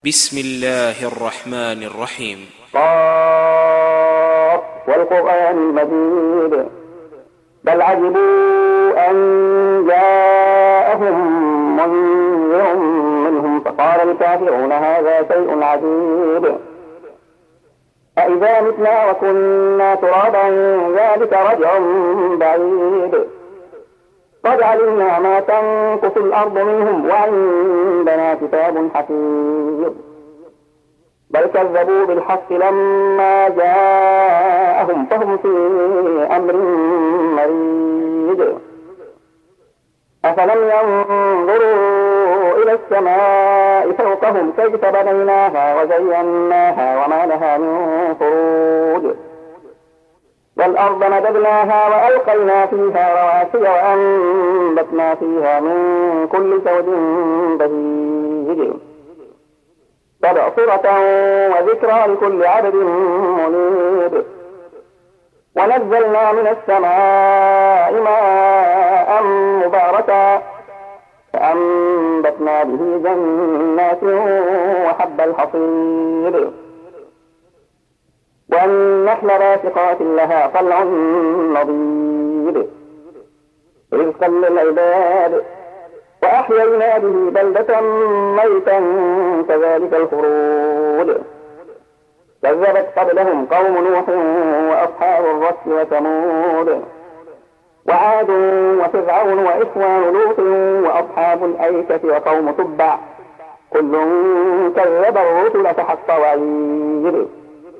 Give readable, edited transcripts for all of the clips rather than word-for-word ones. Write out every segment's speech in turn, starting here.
بسم الله الرحمن الرحيم. قاف والقرآن المجيد بل عجبوا أن جاءهم منذر منهم فقال الكافرون هذا شيء عجيب أإذا متنا وكنا ترابا ذلك رجع بعيد قد علمنا ما تنقص الأرض منهم وعندنا كتاب حفيظ بل كذبوا بالحق لما جاءهم فهم في أمر مريج أفلم ينظروا إلى السماء فوقهم كيف بنيناها وزيناها وما لها من فروج والأرض مددناها وألقينا فيها رواسي وأنبتنا فيها من كل زوج بهيج تبصرة وذكرى لكل عبد منيب ونزلنا من السماء ماء مباركا فأنبتنا به جنات وحب الحصيد والنخل باسقات لها طلع نضيد رزقا للعباد وأحيينا به بلدة ميتا كذلك الخروج كذبت قبلهم قوم نوح وأصحاب الرس وثمود وعاد وفرعون وإخوان لوط وأصحاب الأيكة وقوم تبع كل كذب الرسل فحق وعيد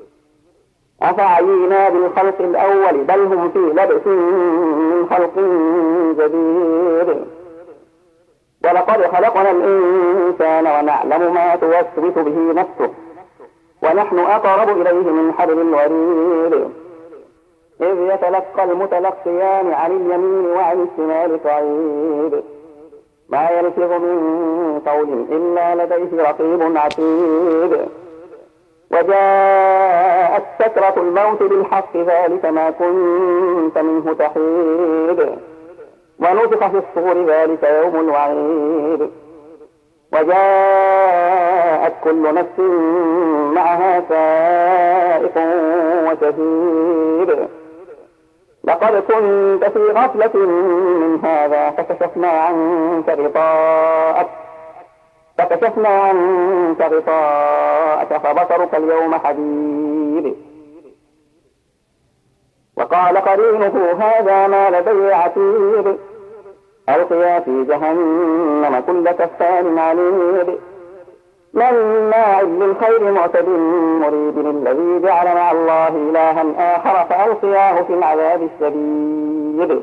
أفعينا بالخلق الأول بل هم في لبس من خلق جديد ولقد خلقنا الإنسان ونعلم ما توسوس به نفسه ونحن أقرب إليه من حبل الوريد إذ يتلقى المتلقيان عن اليمين وعن الشمال قعيد ما يلفظ من قول إلا لديه رقيب عتيد وجاءت سكرة الموت بالحق ذلك ما كنت منه تحيد ونفخ في الصور ذلك يوم الوعيد وجاءت كل نفس معها سائق وشهيد لقد كنت في غفلة من هذا فكشفنا عنك غطاءك فبصرك اليوم حديد وقال قرينه هذا ما لدي عتيد ألقيا في جهنم كل كفار عنيد مناع للخير معتد مريب الذي جعل مع الله إلها آخر فألقياه في العذاب الشديد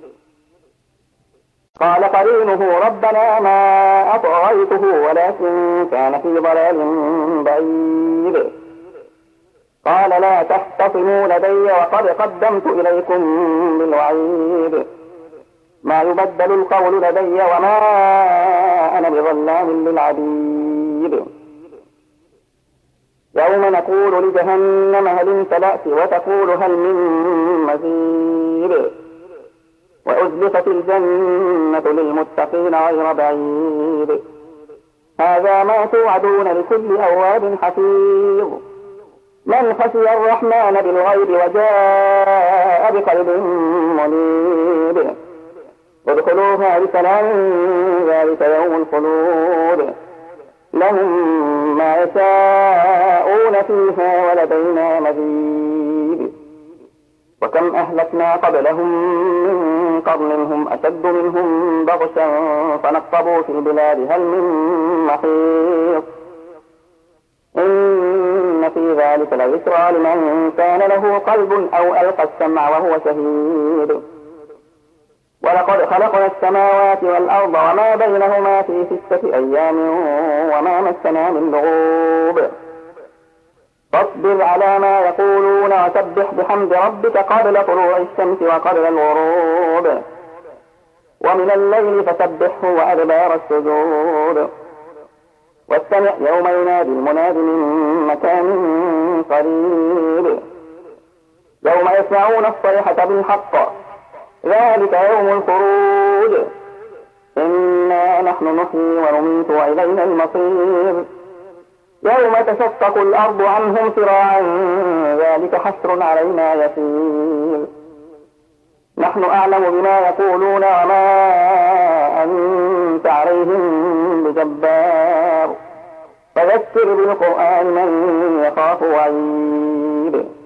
قال قرينه ربنا ما أطغيته ولكن كان في ضلال بعيد قال لا تختصموا لدي وقد قدمت إليكم بالوعيد ما يبدل القول لدي وما أنا بظلام للعبيد يوم نقول لجهنم هل امتلأت وتقول هل من مزيد وأزلفت الجنة للمتقين غير بعيد هذا ما توعدون لكل أواب حفيظ من خشي الرحمن بالغيب وجاء بقلب منيب ادخلوها بسلام ذلك يوم الخلود لهم ما يشاءون فيها ولدينا مزيد وكم أهلكنا قبلهم من قرن هم أشد منهم بغشا فنقبوا في البلاد هل من محيص إن في ذلك لذكرى لمن كان له قلب أو ألقى السمع وهو شهيد ولقد خلقنا السماوات والأرض وما بينهما في 6 أيام وما مسنا من لغوب فاصبر على ما يقولون وسبح بحمد ربك قبل طلوع الشمس وقبل الغروب ومن الليل فسبحه وأدبار السجود واستمع يوم ينادي المناد من مكان قريب يوم يسمعون الصيحة بالحق ذلك يوم الخروج إنا نحن نحيي ونميت وإلينا المصير يوم تشقق الأرض عنهم سراعا ذلك حشر علينا يسير نحن أعلم بما يقولون وما أنت عليهم بجبار فذكر بالقرآن من يخاف وعيد